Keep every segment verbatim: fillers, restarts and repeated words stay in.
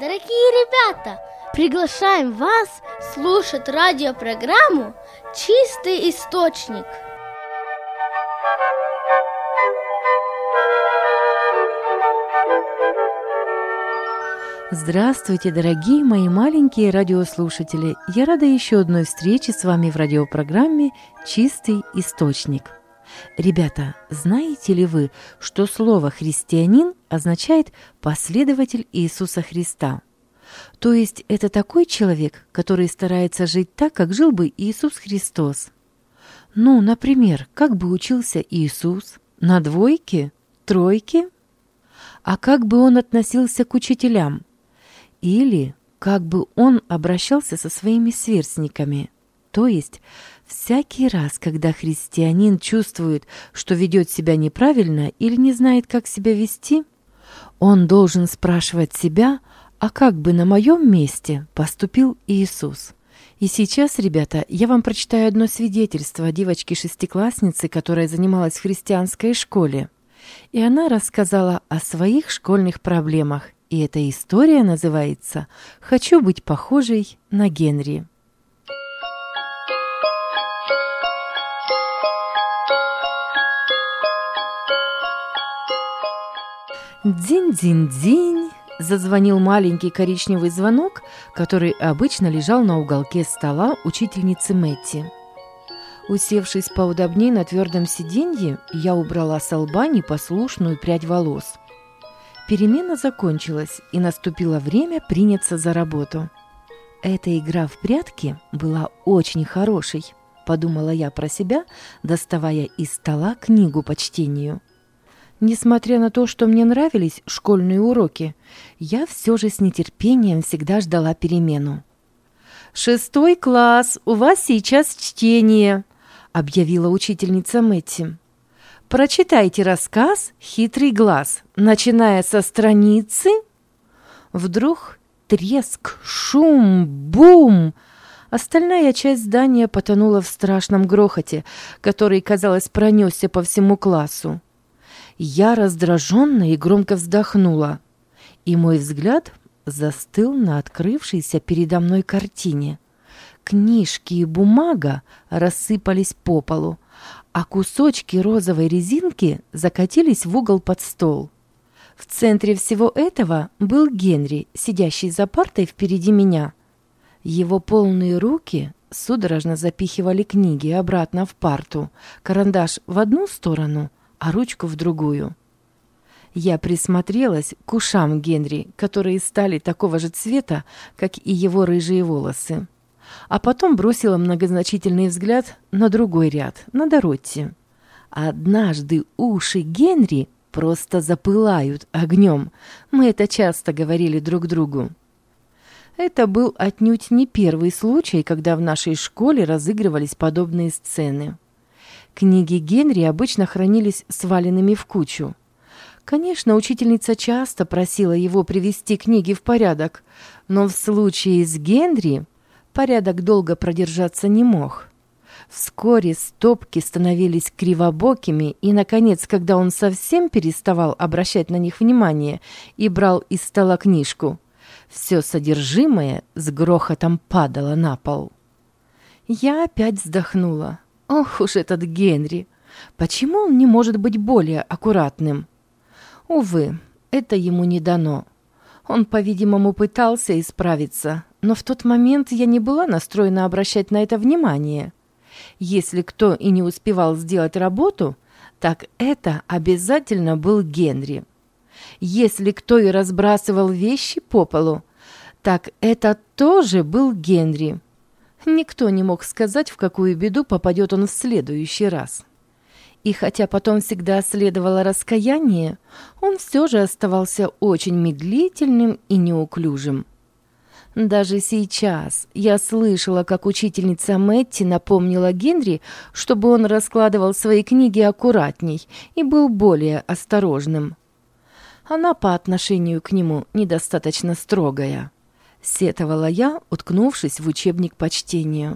Дорогие ребята, приглашаем вас слушать радиопрограмму «Чистый источник». Здравствуйте, дорогие мои маленькие радиослушатели! Я рада еще одной встрече с вами в радиопрограмме «Чистый источник». Ребята, знаете ли вы, что слово «христианин» означает «последователь Иисуса Христа»? То есть это такой человек, который старается жить так, как жил бы Иисус Христос. Ну, например, как бы учился Иисус? На двойке? Тройке? А как бы он относился к учителям? Или как бы он обращался со своими сверстниками? То есть всякий раз, когда христианин чувствует, что ведет себя неправильно или не знает, как себя вести, он должен спрашивать себя, а как бы на моем месте поступил Иисус? И сейчас, ребята, я вам прочитаю одно свидетельство девочки-шестиклассницы, которая занималась в христианской школе. И она рассказала о своих школьных проблемах. И эта история называется «Хочу быть похожей на Генри». Динь-динь-динь! Зазвонил маленький коричневый звонок, который обычно лежал на уголке стола учительницы Мэтти. Усевшись поудобнее на твердом сиденье, я убрала с лба непослушную прядь волос. Перемена закончилась, и наступило время приняться за работу. Эта игра в прятки была очень хорошей, подумала я про себя, доставая из стола книгу по чтению. Несмотря на то, что мне нравились школьные уроки, я все же с нетерпением всегда ждала перемену. «Шестой класс, у вас сейчас чтение», — объявила учительница Мэтти. «Прочитайте рассказ «Хитрый глаз», начиная со страницы». Вдруг треск, шум, бум! Остальная часть здания потонула в страшном грохоте, который, казалось, пронесся по всему классу. Я раздраженно и громко вздохнула, и мой взгляд застыл на открывшейся передо мной картине. Книжки и бумага рассыпались по полу, а кусочки розовой резинки закатились в угол под стол. В центре всего этого был Генри, сидящий за партой впереди меня. Его полные руки судорожно запихивали книги обратно в парту, карандаш в одну сторону, а ручку в другую. Я присмотрелась к ушам Генри, которые стали такого же цвета, как и его рыжие волосы. А потом бросила многозначительный взгляд на другой ряд, на Доротти. Однажды уши Генри просто запылают огнем. Мы это часто говорили друг другу. Это был отнюдь не первый случай, когда в нашей школе разыгрывались подобные сцены. Книги Генри обычно хранились сваленными в кучу. Конечно, учительница часто просила его привести книги в порядок, но в случае с Генри порядок долго продержаться не мог. Вскоре стопки становились кривобокими, и, наконец, когда он совсем переставал обращать на них внимание и брал из стола книжку, все содержимое с грохотом падало на пол. Я опять вздохнула. Ох уж этот Генри! Почему он не может быть более аккуратным? Увы, это ему не дано. Он, по-видимому, пытался исправиться, но в тот момент я не была настроена обращать на это внимание. Если кто и не успевал сделать работу, так это обязательно был Генри. Если кто и разбрасывал вещи по полу, так это тоже был Генри. Никто не мог сказать, в какую беду попадет он в следующий раз. И хотя потом всегда следовало раскаяние, он все же оставался очень медлительным и неуклюжим. Даже сейчас я слышала, как учительница Мэтти напомнила Генри, чтобы он раскладывал свои книги аккуратней и был более осторожным. Она по отношению к нему недостаточно строгая. Сетовала я, уткнувшись в учебник по чтению.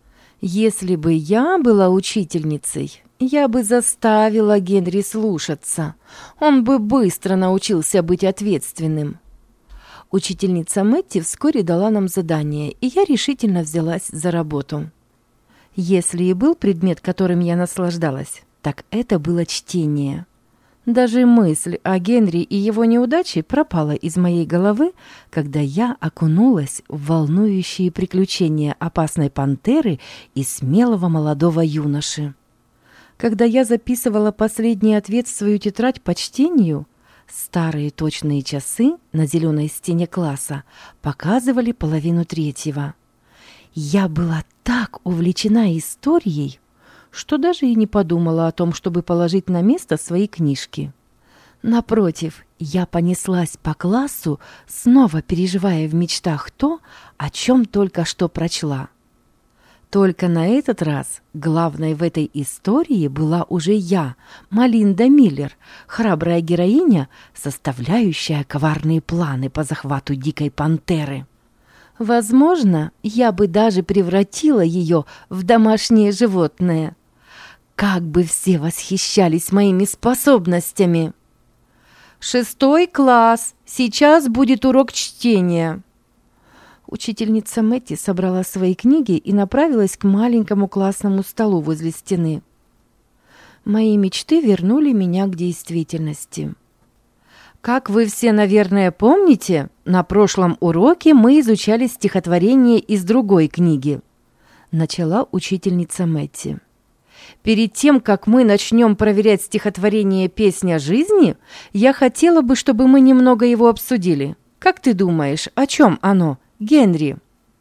Если бы я была учительницей, я бы заставила Генри слушаться. Он бы быстро научился быть ответственным. Учительница Мэтти вскоре дала нам задание, и я решительно взялась за работу. Если и был предмет, которым я наслаждалась, так это было чтение. Даже мысль о Генри и его неудаче пропала из моей головы, когда я окунулась в волнующие приключения опасной пантеры и смелого молодого юноши. Когда я записывала последний ответ в свою тетрадь по чтению, старые точные часы на зеленой стене класса показывали половину третьего. Я была так увлечена историей, что даже и не подумала о том, чтобы положить на место свои книжки. Напротив, я понеслась по классу, снова переживая в мечтах то, о чем только что прочла. Только на этот раз главной в этой истории была уже я, Малинда Миллер, храбрая героиня, составляющая коварные планы по захвату дикой пантеры. Возможно, я бы даже превратила ее в домашнее животное. Как бы все восхищались моими способностями! «Шестой класс! Сейчас будет урок чтения!» Учительница Мэтти собрала свои книги и направилась к маленькому классному столу возле стены. Мои мечты вернули меня к действительности. Как вы все, наверное, помните, на прошлом уроке мы изучали стихотворение из другой книги. Начала учительница Мэтти. Перед тем, как мы начнем проверять стихотворение «Песня жизни», я хотела бы, чтобы мы немного его обсудили. Как ты думаешь, о чем оно, Генри?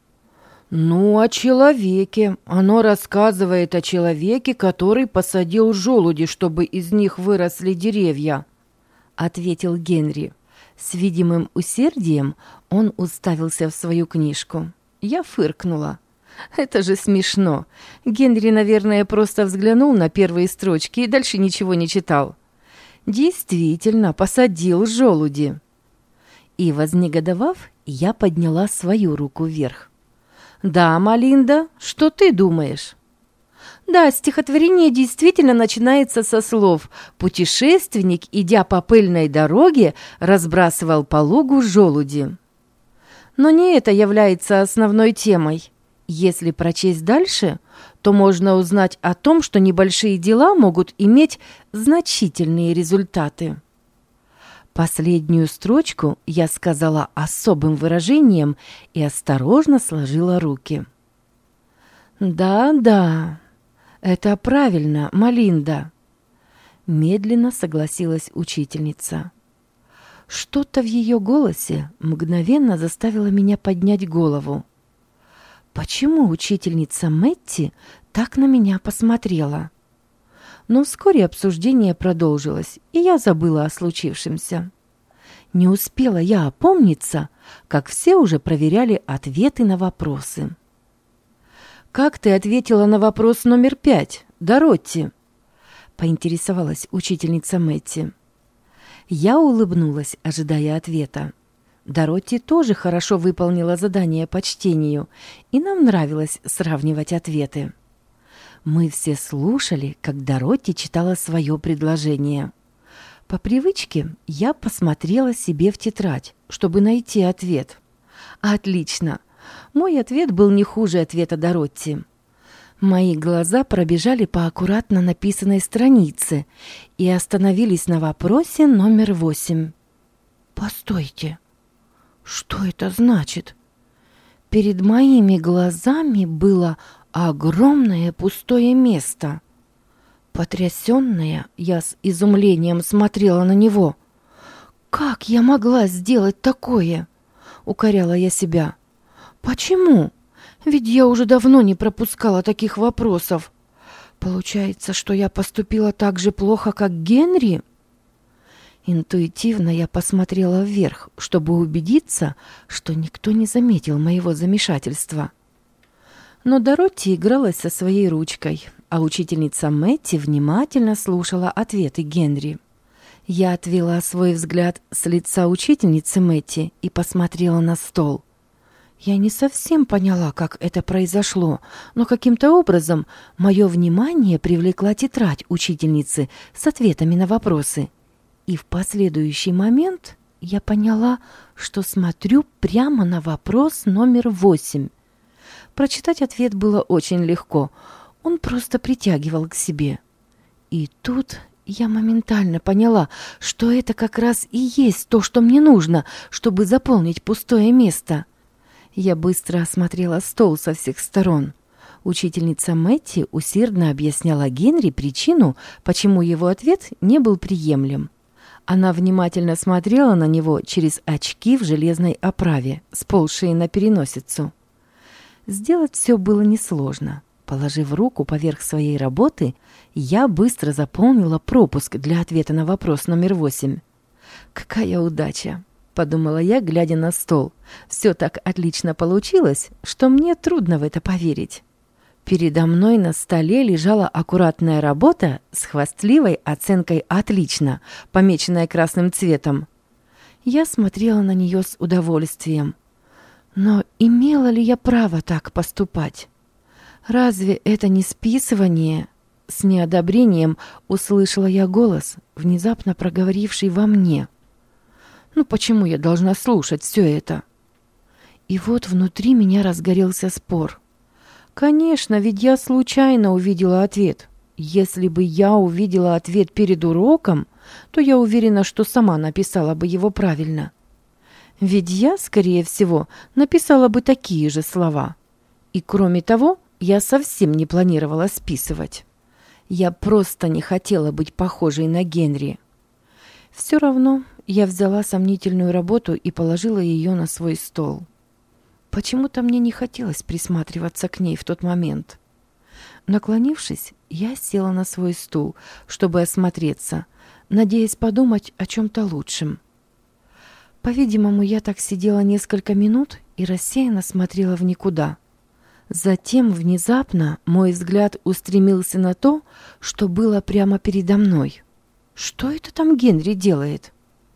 Ну, о человеке. Оно рассказывает о человеке, который посадил желуди, чтобы из них выросли деревья, ответил Генри. С видимым усердием он уставился в свою книжку. Я фыркнула. Это же смешно. Генри, наверное, просто взглянул на первые строчки и дальше ничего не читал. Действительно, посадил желуди. И, вознегодовав, я подняла свою руку вверх. «Да, Малинда, что ты думаешь?» Да, стихотворение действительно начинается со слов «Путешественник, идя по пыльной дороге, разбрасывал по лугу желуди». Но не это является основной темой. Если прочесть дальше, то можно узнать о том, что небольшие дела могут иметь значительные результаты. Последнюю строчку я сказала особым выражением и осторожно сложила руки. «Да-да, это правильно, Малинда», — медленно согласилась учительница. Что-то в ее голосе мгновенно заставило меня поднять голову. Почему учительница Мэтти так на меня посмотрела? Но вскоре обсуждение продолжилось, и я забыла о случившемся. Не успела я опомниться, как все уже проверяли ответы на вопросы. «Как ты ответила на вопрос номер пять, Доротти?» — поинтересовалась учительница Мэтти. Я улыбнулась, ожидая ответа. Доротти тоже хорошо выполнила задание по чтению, и нам нравилось сравнивать ответы. Мы все слушали, как Доротти читала свое предложение. По привычке я посмотрела себе в тетрадь, чтобы найти ответ. Отлично! Мой ответ был не хуже ответа Доротти. Мои глаза пробежали по аккуратно написанной странице и остановились на вопросе номер восемь. «Постойте! Что это значит?» Перед моими глазами было огромное пустое место. Потрясенная, я с изумлением смотрела на него. «Как я могла сделать такое?» — укоряла я себя. «Почему? Ведь я уже давно не пропускала таких вопросов. Получается, что я поступила так же плохо, как Генри?» Интуитивно я посмотрела вверх, чтобы убедиться, что никто не заметил моего замешательства. Но Доротти игралась со своей ручкой, а учительница Мэтти внимательно слушала ответы Генри. Я отвела свой взгляд с лица учительницы Мэтти и посмотрела на стол. Я не совсем поняла, как это произошло, но каким-то образом мое внимание привлекла тетрадь учительницы с ответами на вопросы. И в последующий момент я поняла, что смотрю прямо на вопрос номер восемь. Прочитать ответ было очень легко. Он просто притягивал к себе. И тут я моментально поняла, что это как раз и есть то, что мне нужно, чтобы заполнить пустое место. Я быстро осмотрела стол со всех сторон. Учительница Мэтти усердно объясняла Генри причину, почему его ответ не был приемлем. Она внимательно смотрела на него через очки в железной оправе, сползшие на переносицу. Сделать все было несложно. Положив руку поверх своей работы, я быстро заполнила пропуск для ответа на вопрос номер восемь. «Какая удача!» — подумала я, глядя на стол. «Все так отлично получилось, что мне трудно в это поверить». Передо мной на столе лежала аккуратная работа с хвастливой оценкой «отлично», помеченная красным цветом. Я смотрела на нее с удовольствием. Но имела ли я право так поступать? Разве это не списывание? С неодобрением услышала я голос, внезапно проговоривший во мне. Ну почему я должна слушать все это? И вот внутри меня разгорелся спор. Конечно, ведь я случайно увидела ответ. Если бы я увидела ответ перед уроком, то я уверена, что сама написала бы его правильно. Ведь я, скорее всего, написала бы такие же слова. И кроме того, я совсем не планировала списывать. Я просто не хотела быть похожей на Генри. Все равно я взяла сомнительную работу и положила ее на свой стол. Почему-то мне не хотелось присматриваться к ней в тот момент. Наклонившись, я села на свой стул, чтобы осмотреться, надеясь подумать о чем-то лучшем. По-видимому, я так сидела несколько минут и рассеянно смотрела в никуда. Затем внезапно мой взгляд устремился на то, что было прямо передо мной. Что это там Генри делает?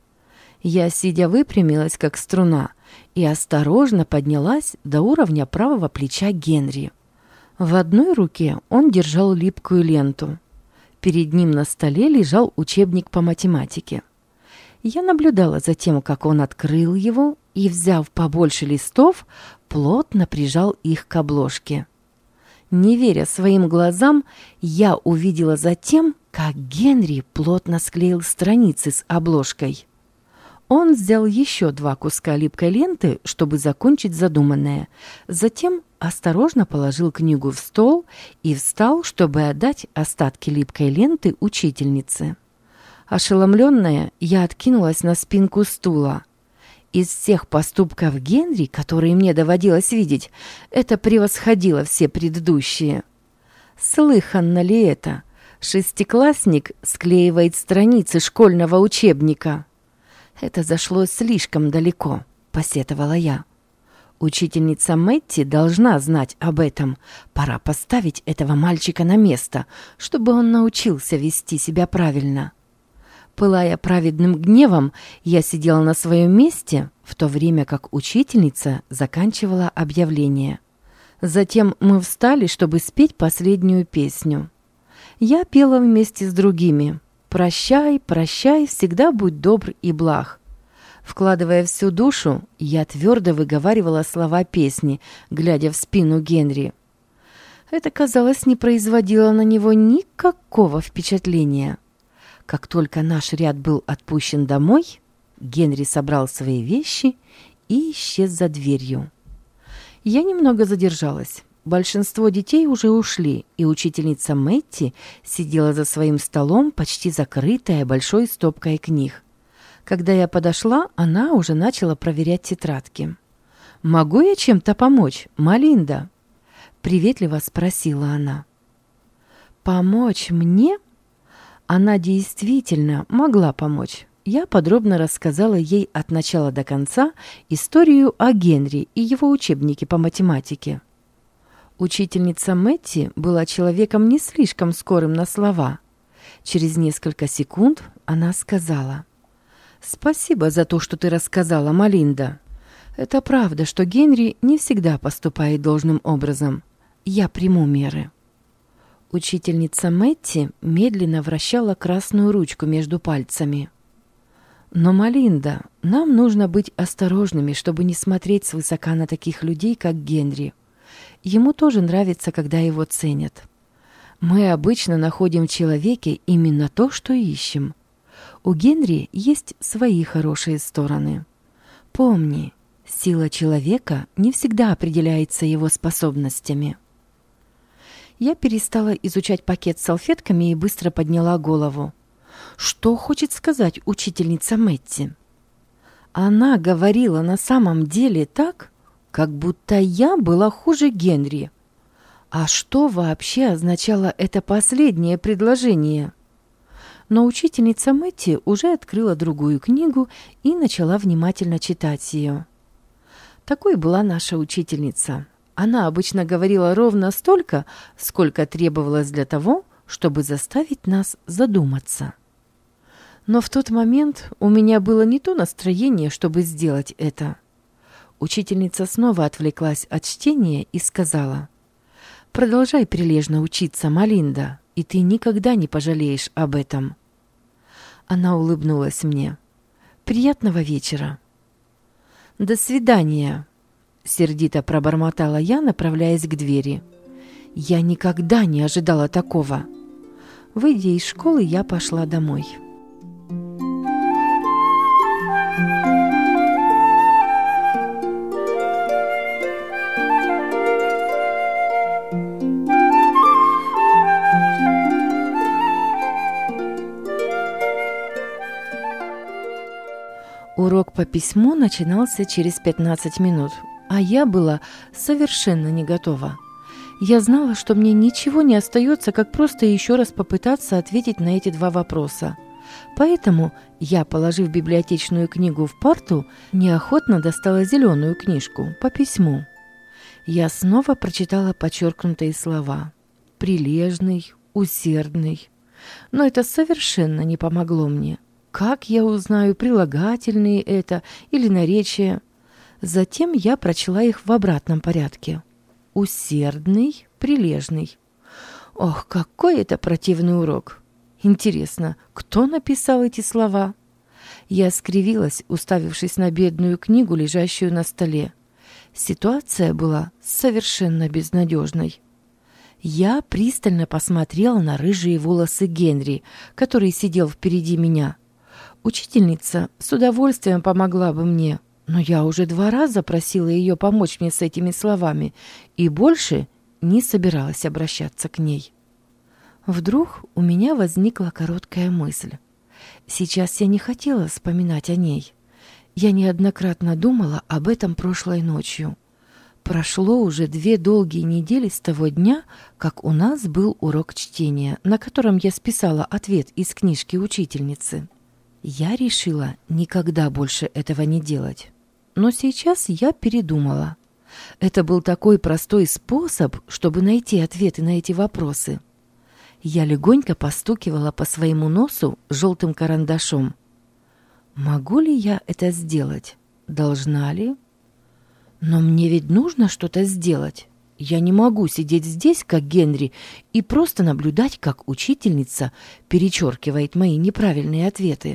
Я, сидя, выпрямилась, как струна, и осторожно поднялась до уровня правого плеча Генри. В одной руке он держал липкую ленту. Перед ним на столе лежал учебник по математике. Я наблюдала за тем, как он открыл его и, взяв побольше листов, плотно прижал их к обложке. Не веря своим глазам, я увидела затем, как Генри плотно склеил страницы с обложкой. Он взял еще два куска липкой ленты, чтобы закончить задуманное. Затем осторожно положил книгу в стол и встал, чтобы отдать остатки липкой ленты учительнице. Ошеломленная, я откинулась на спинку стула. Из всех поступков Генри, которые мне доводилось видеть, это превосходило все предыдущие. Слыханно ли это? Шестиклассник склеивает страницы школьного учебника. Это зашло слишком далеко, посетовала я. Учительница Мэтти должна знать об этом. Пора поставить этого мальчика на место, чтобы он научился вести себя правильно. Пылая праведным гневом, я сидела на своем месте, в то время как учительница заканчивала объявление. Затем мы встали, чтобы спеть последнюю песню. Я пела вместе с другими. «Прощай, прощай, всегда будь добр и благ». Вкладывая всю душу, я твердо выговаривала слова песни, глядя в спину Генри. Это, казалось, не производило на него никакого впечатления. Как только наш ряд был отпущен домой, Генри собрал свои вещи и исчез за дверью. Я немного задержалась. Большинство детей уже ушли, и учительница Мэтти сидела за своим столом, почти закрытая большой стопкой книг. Когда я подошла, она уже начала проверять тетрадки. «Могу я чем-то помочь, Малинда?» — приветливо спросила она. «Помочь мне?» Она действительно могла помочь. Я подробно рассказала ей от начала до конца историю о Генри и его учебнике по математике. Учительница Мэтти была человеком не слишком скорым на слова. Через несколько секунд она сказала: «Спасибо за то, что ты рассказала, Малинда. Это правда, что Генри не всегда поступает должным образом. Я приму меры». Учительница Мэтти медленно вращала красную ручку между пальцами. Но, Малинда, нам нужно быть осторожными, чтобы не смотреть свысока на таких людей, как Генри. Ему тоже нравится, когда его ценят. Мы обычно находим в человеке именно то, что ищем. У Генри есть свои хорошие стороны. Помни, сила человека не всегда определяется его способностями. Я перестала изучать пакет с салфетками и быстро подняла голову. Что хочет сказать учительница Мэтти? Она говорила на самом деле так, как будто я была хуже Генри. А что вообще означало это последнее предложение? Но учительница Мэтти уже открыла другую книгу и начала внимательно читать ее. Такой была наша учительница. Она обычно говорила ровно столько, сколько требовалось для того, чтобы заставить нас задуматься. Но в тот момент у меня было не то настроение, чтобы сделать это. Учительница снова отвлеклась от чтения и сказала: «Продолжай прилежно учиться, Малинда, и ты никогда не пожалеешь об этом». Она улыбнулась мне. «Приятного вечера». «До свидания», — сердито пробормотала я, направляясь к двери. Я никогда не ожидала такого. Выйдя из школы, я пошла домой. Урок по письму начинался через пятнадцать минут, а я была совершенно не готова. Я знала, что мне ничего не остается, как просто еще раз попытаться ответить на эти два вопроса. Поэтому я, положив библиотечную книгу в парту, неохотно достала зеленую книжку по письму. Я снова прочитала подчеркнутые слова: «прилежный», «усердный». Но это совершенно не помогло мне. Как я узнаю, прилагательные это или наречия? Затем я прочла их в обратном порядке. Усердный, прилежный. Ох, какой это противный урок! Интересно, кто написал эти слова? Я скривилась, уставившись на бедную книгу, лежащую на столе. Ситуация была совершенно безнадежной. Я пристально посмотрела на рыжие волосы Генри, который сидел впереди меня. Учительница с удовольствием помогла бы мне, но я уже два раза просила ее помочь мне с этими словами и больше не собиралась обращаться к ней. Вдруг у меня возникла короткая мысль. Сейчас я не хотела вспоминать о ней. Я неоднократно думала об этом прошлой ночью. Прошло уже две долгие недели с того дня, как у нас был урок чтения, на котором я списала ответ из книжки учительницы. Я решила никогда больше этого не делать. Но сейчас я передумала. Это был такой простой способ, чтобы найти ответы на эти вопросы. Я легонько постукивала по своему носу желтым карандашом. Могу ли я это сделать? Должна ли? Но мне ведь нужно что-то сделать. Я не могу сидеть здесь, как Генри, и просто наблюдать, как учительница перечеркивает мои неправильные ответы.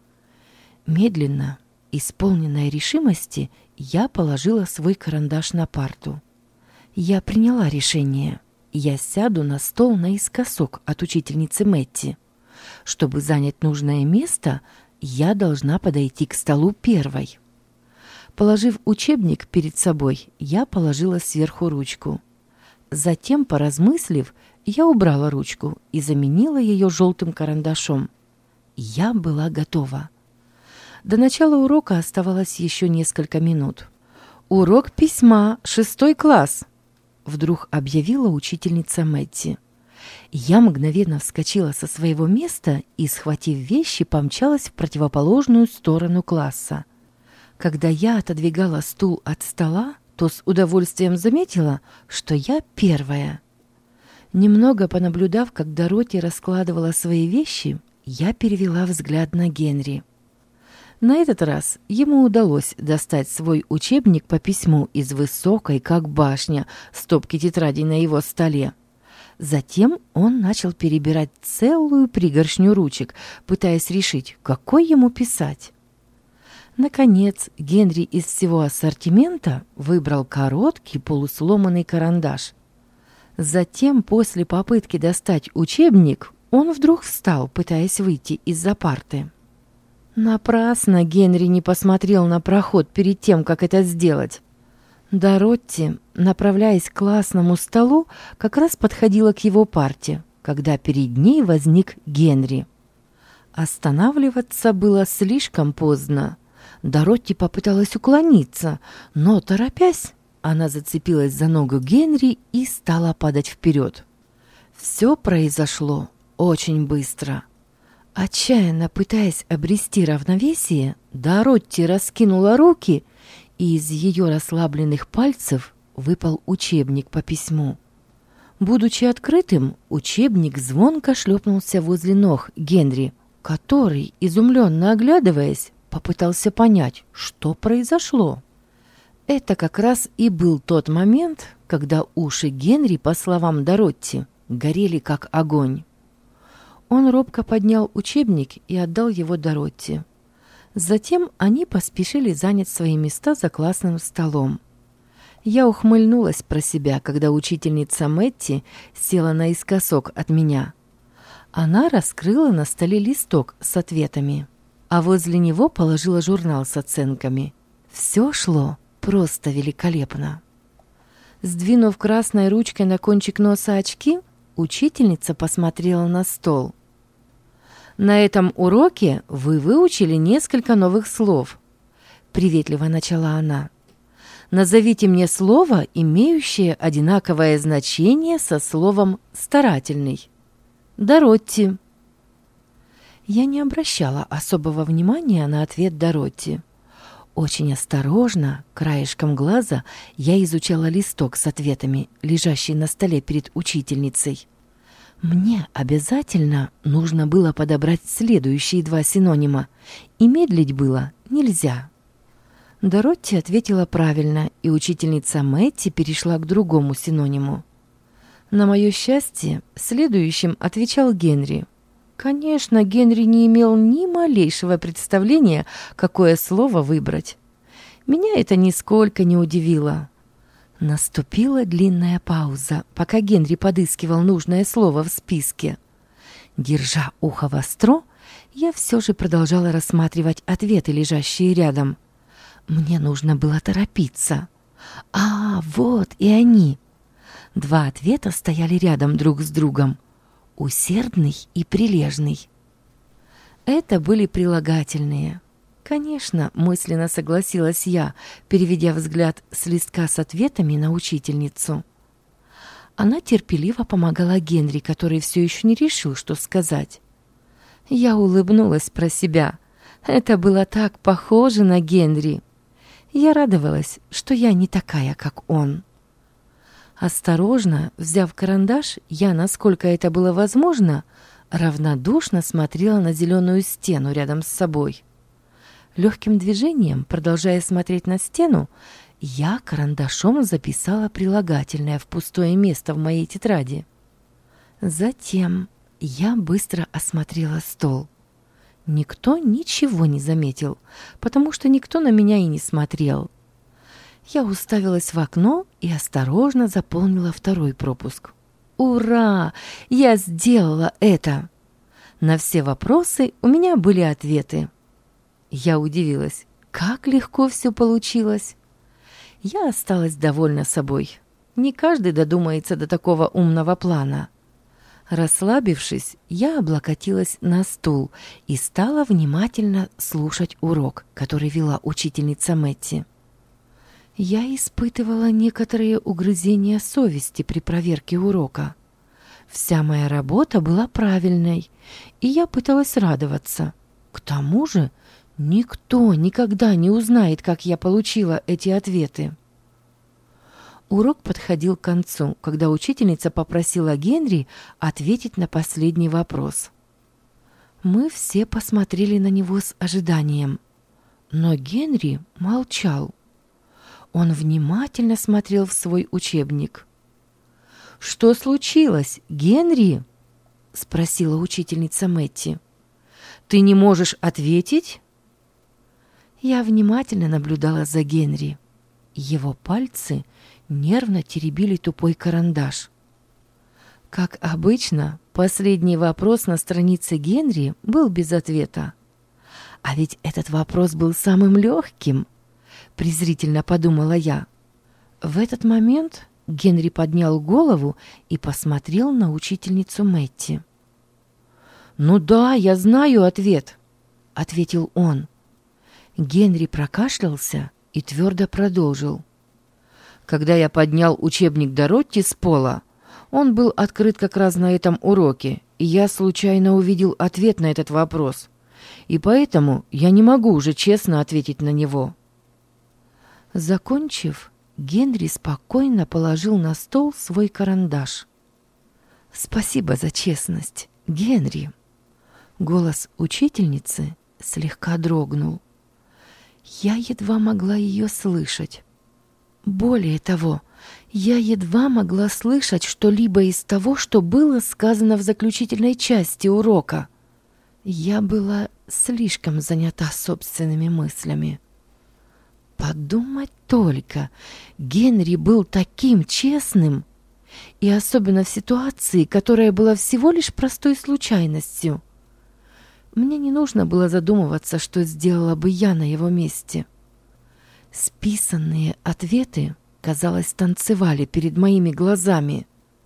Медленно, исполненная решимости, я положила свой карандаш на парту. Я приняла решение. Я сяду на стол наискосок от учительницы Мэтти. Чтобы занять нужное место, я должна подойти к столу первой. Положив учебник перед собой, я положила сверху ручку. Затем, поразмыслив, я убрала ручку и заменила ее желтым карандашом. Я была готова. До начала урока оставалось еще несколько минут. «Урок письма, шестой класс!» Вдруг объявила учительница Мэтти. Я мгновенно вскочила со своего места и, схватив вещи, помчалась в противоположную сторону класса. Когда я отодвигала стул от стола, то с удовольствием заметила, что я первая. Немного понаблюдав, как Дороти раскладывала свои вещи, я перевела взгляд на Генри. На этот раз ему удалось достать свой учебник по письму из высокой, как башня, стопки тетрадей на его столе. Затем он начал перебирать целую пригоршню ручек, пытаясь решить, какой ему писать. Наконец, Генри из всего ассортимента выбрал короткий полусломанный карандаш. Затем, после попытки достать учебник, он вдруг встал, пытаясь выйти из-за парты. Напрасно Генри не посмотрел на проход перед тем, как это сделать. Доротти, направляясь к классному столу, как раз подходила к его парте, когда перед ней возник Генри. Останавливаться было слишком поздно. Доротти попыталась уклониться, но, торопясь, она зацепилась за ногу Генри и стала падать вперед. Все произошло очень быстро. Отчаянно пытаясь обрести равновесие, Доротти раскинула руки, и из ее расслабленных пальцев выпал учебник по письму. Будучи открытым, учебник звонко шлепнулся возле ног Генри, который, изумленно оглядываясь, попытался понять, что произошло. Это как раз и был тот момент, когда уши Генри, по словам Доротти, горели как огонь. Он робко поднял учебник и отдал его Доротти. Затем они поспешили занять свои места за классным столом. Я ухмыльнулась про себя, когда учительница Мэтти села наискосок от меня. Она раскрыла на столе листок с ответами, а возле него положила журнал с оценками. Все шло просто великолепно. Сдвинув красной ручкой на кончик носа очки, учительница посмотрела на стол. «На этом уроке вы выучили несколько новых слов», — приветливо начала она. «Назовите мне слово, имеющее одинаковое значение со словом «старательный». Доротти». Я не обращала особого внимания на ответ Доротти. Очень осторожно, краешком глаза, я изучала листок с ответами, лежащий на столе перед учительницей. Мне обязательно нужно было подобрать следующие два синонима, и медлить было нельзя. Доротти ответила правильно, и учительница Мэтти перешла к другому синониму. На мое счастье, следующим отвечал Генри. Конечно, Генри не имел ни малейшего представления, какое слово выбрать. Меня это нисколько не удивило. Наступила длинная пауза, пока Генри подыскивал нужное слово в списке. Держа ухо востро, я все же продолжала рассматривать ответы, лежащие рядом. Мне нужно было торопиться. А, вот и они. Два ответа стояли рядом друг с другом. Усердный и прилежный. Это были прилагательные. Конечно, мысленно согласилась я, переведя взгляд с листка с ответами на учительницу. Она терпеливо помогала Генри, который все еще не решил, что сказать. Я улыбнулась про себя. Это было так похоже на Генри. Я радовалась, что я не такая, как он. Осторожно, взяв карандаш, я, насколько это было возможно, равнодушно смотрела на зеленую стену рядом с собой. Легким движением, продолжая смотреть на стену, я карандашом записала прилагательное в пустое место в моей тетради. Затем я быстро осмотрела стол. Никто ничего не заметил, потому что никто на меня и не смотрел. Я уставилась в окно и осторожно заполнила второй пропуск. Ура! Я сделала это! На все вопросы у меня были ответы. Я удивилась, как легко все получилось. Я осталась довольна собой. Не каждый додумается до такого умного плана. Расслабившись, я облокотилась на стул и стала внимательно слушать урок, который вела учительница Мэтти. Я испытывала некоторые угрызения совести при проверке урока. Вся моя работа была правильной, и я пыталась радоваться. К тому же никто никогда не узнает, как я получила эти ответы. Урок подходил к концу, когда учительница попросила Генри ответить на последний вопрос. Мы все посмотрели на него с ожиданием, но Генри молчал. Он внимательно смотрел в свой учебник. «Что случилось, Генри?» — спросила учительница Мэтти. «Ты не можешь ответить?» Я внимательно наблюдала за Генри. Его пальцы нервно теребили тупой карандаш. Как обычно, последний вопрос на странице Генри был без ответа. А ведь этот вопрос был самым легким, презрительно подумала я. В этот момент Генри поднял голову и посмотрел на учительницу Мэтти. «Ну да, я знаю ответ», — ответил он. Генри прокашлялся и твердо продолжил. «Когда я поднял учебник Доротти с пола, он был открыт как раз на этом уроке, и я случайно увидел ответ на этот вопрос. И поэтому я не могу уже честно ответить на него». Закончив, Генри спокойно положил на стол свой карандаш. «Спасибо за честность, Генри». Голос учительницы слегка дрогнул. Я едва могла ее слышать. Более того, я едва могла слышать что-либо из того, что было сказано в заключительной части урока. Я была слишком занята собственными мыслями. Подумать только, Генри был таким честным, и особенно в ситуации, которая была всего лишь простой случайностью. Мне не нужно было задумываться, что сделала бы я на его месте. Списанные ответы, казалось, танцевали перед моими глазами.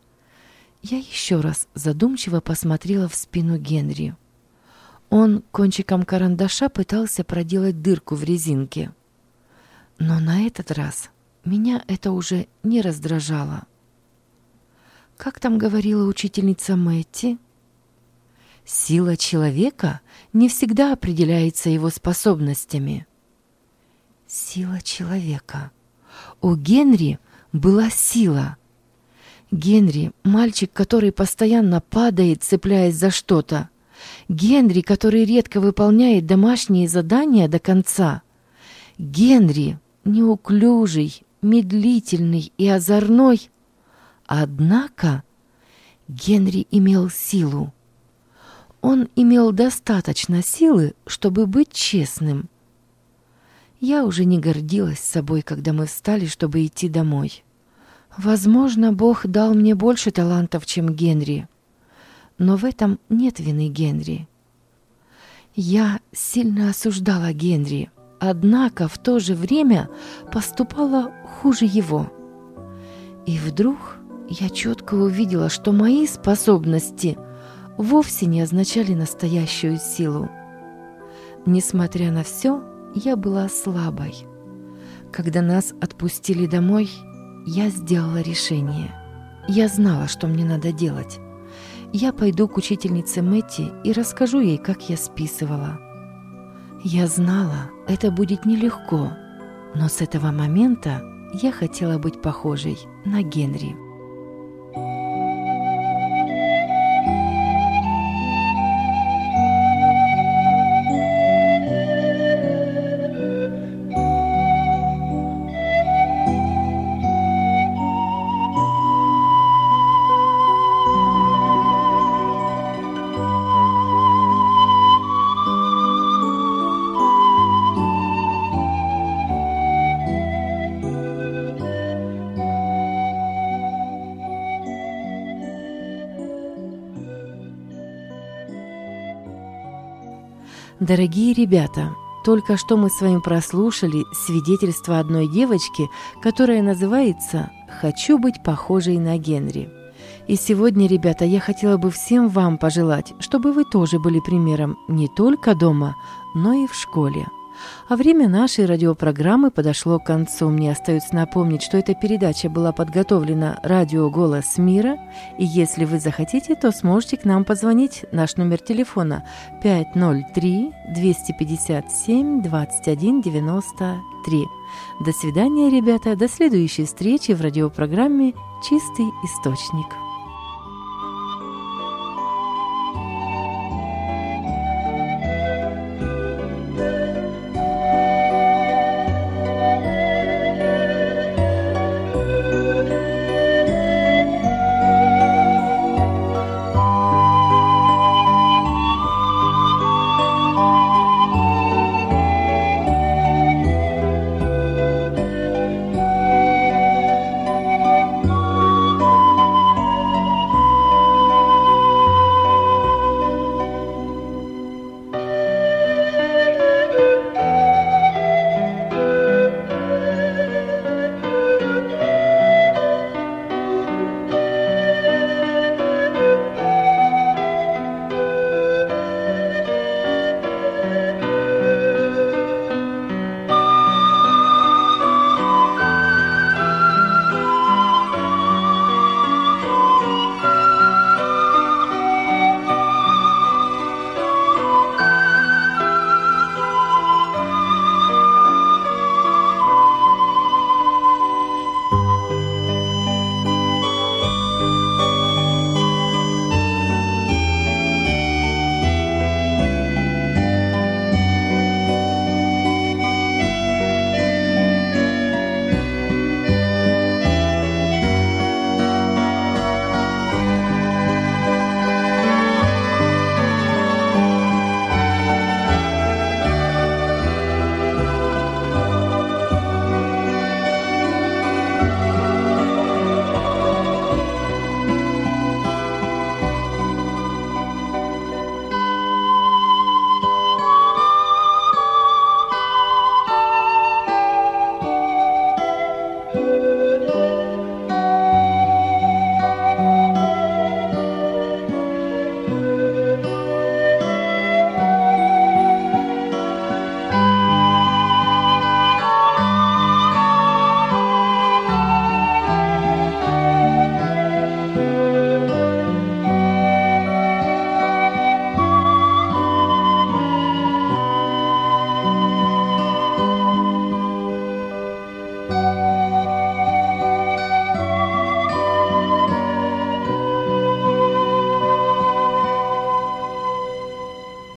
Я еще раз задумчиво посмотрела в спину Генри. Он кончиком карандаша пытался проделать дырку в резинке. Но на этот раз меня это уже не раздражало. Как там говорила учительница Мэтти? Сила человека не всегда определяется его способностями. Сила человека. У Генри была сила. Генри — мальчик, который постоянно падает, цепляясь за что-то. Генри, который редко выполняет домашние задания до конца. Генри — неуклюжий, медлительный и озорной. Однако Генри имел силу. Он имел достаточно силы, чтобы быть честным. Я уже не гордилась собой, когда мы встали, чтобы идти домой. Возможно, Бог дал мне больше талантов, чем Генри. Но в этом нет вины Генри. Я сильно осуждала Генри, однако в то же время поступала хуже его. И вдруг я четко увидела, что мои способности вовсе не означали настоящую силу. Несмотря на все, я была слабой. Когда нас отпустили домой, я сделала решение. Я знала, что мне надо делать. Я пойду к учительнице Мэтти и расскажу ей, как я списывала. Я знала, это будет нелегко, но с этого момента я хотела быть похожей на Генри. Дорогие ребята, только что мы с вами прослушали свидетельство одной девочки, которая называется «Хочу быть похожей на Генри». И сегодня, ребята, я хотела бы всем вам пожелать, чтобы вы тоже были примером не только дома, но и в школе. А время нашей радиопрограммы подошло к концу. Мне остается напомнить, что эта передача была подготовлена радио «Голос мира». И если вы захотите, то сможете к нам позвонить. Наш номер телефона пять ноль три двести пятьдесят семь двадцать один девяносто три. До свидания, ребята. До следующей встречи в радиопрограмме «Чистый источник».